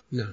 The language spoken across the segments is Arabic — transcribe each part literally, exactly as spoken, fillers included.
نعم.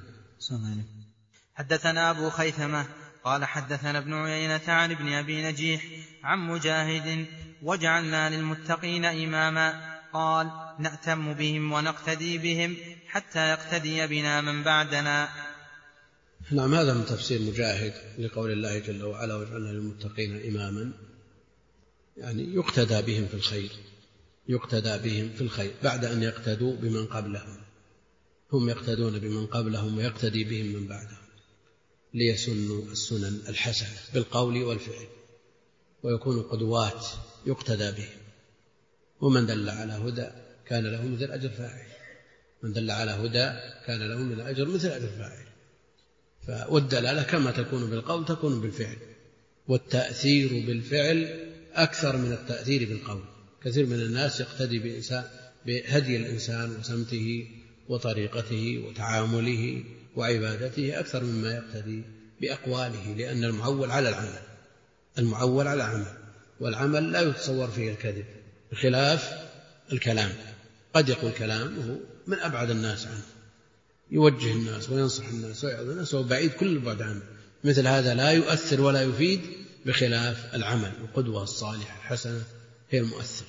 حدثنا أبو خيثمة قال حدثنا ابن عيينة عن ابن أبي نجيح عن مجاهد وجعلنا للمتقين إماما قال نأتم بهم ونقتدي بهم حتى يقتدي بنا من بعدنا. نعم. هذا من تفسير مجاهد لقول الله جل وعلا وجعلنا للمتقين إماما، يعني يقتدى بهم في الخير، يقتدى بهم في الخير بعد أن يقتدوا بمن قبلهم، هم يقتدون بمن قبلهم ويقتدي بهم من بعدهم ليسنوا السنن الحسنة بالقول والفعل ويكونوا قدوات يقتدى بهم. ومن دل على هدى كان له مثل أجر فاعل، من دل على هدى كان له من الأجر مثل أجر فاعل. والدلالة كما تكون بالقول تكون بالفعل، والتأثير بالفعل أكثر من التأثير بالقول. كثير من الناس يقتدي بهدي الإنسان وسمته وطريقته وتعامله وعبادته أكثر مما يقتدي بأقواله، لأن المعول على العمل، المعول على العمل، والعمل لا يتصور فيه الكذب بخلاف الكلام. قد يقول كلام وهو من أبعد الناس عنه، يوجه الناس وينصح الناس ويعظ الناس وهو بعيد كل البعد عنه، مثل هذا لا يؤثر ولا يفيد بخلاف العمل. القدوة الصالحة الحسنة هي المؤثر.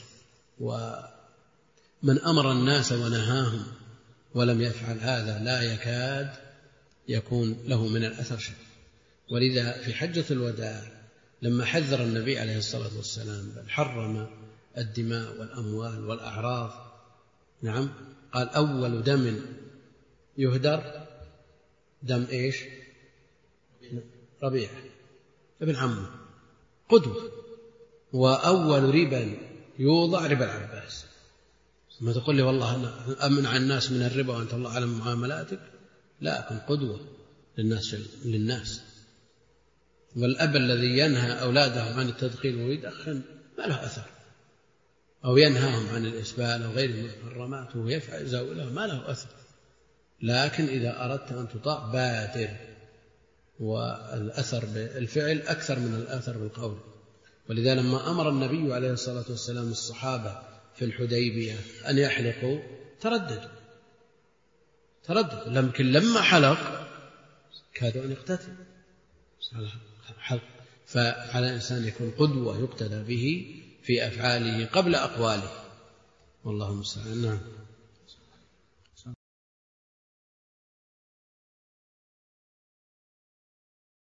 ومن أمر الناس ونهاهم ولم يفعل هذا لا يكاد يكون له من الأثر شيء. ولذا في حجة الوداع لما حذر النبي عليه الصلاة والسلام بل حرم الدماء والأموال والأعراض، نعم، قال أول دم يهدر دم إيش؟ ربيعة ابن عمه قدوة. وأول ربا يوضع ربا العباس. ما تقول لي والله أنا أمنع الناس من الربا وأنت الله أعلم معاملاتك، لا، كن قدوة للناس, للناس. والأب الذي ينهى أولاده عن التدخين ويدخن ما له أثر، أو ينهاهم عن الإسبال أو غير المحرمات وهو يفعل زاوله ما له أثر. لكن إذا أردت أن تطاع بادر، والأثر بالفعل أكثر من الأثر بالقول. ولذا لما أمر النبي عليه الصلاة والسلام الصحابة في الحديبية أن يحلقوا ترددوا ترددوا لكن لما حلق كادوا أن يقتتلوا. فعلى الإنسان يكون قدوة يقتدى به في أفعاله قبل أقواله، والله المستعان. نعم.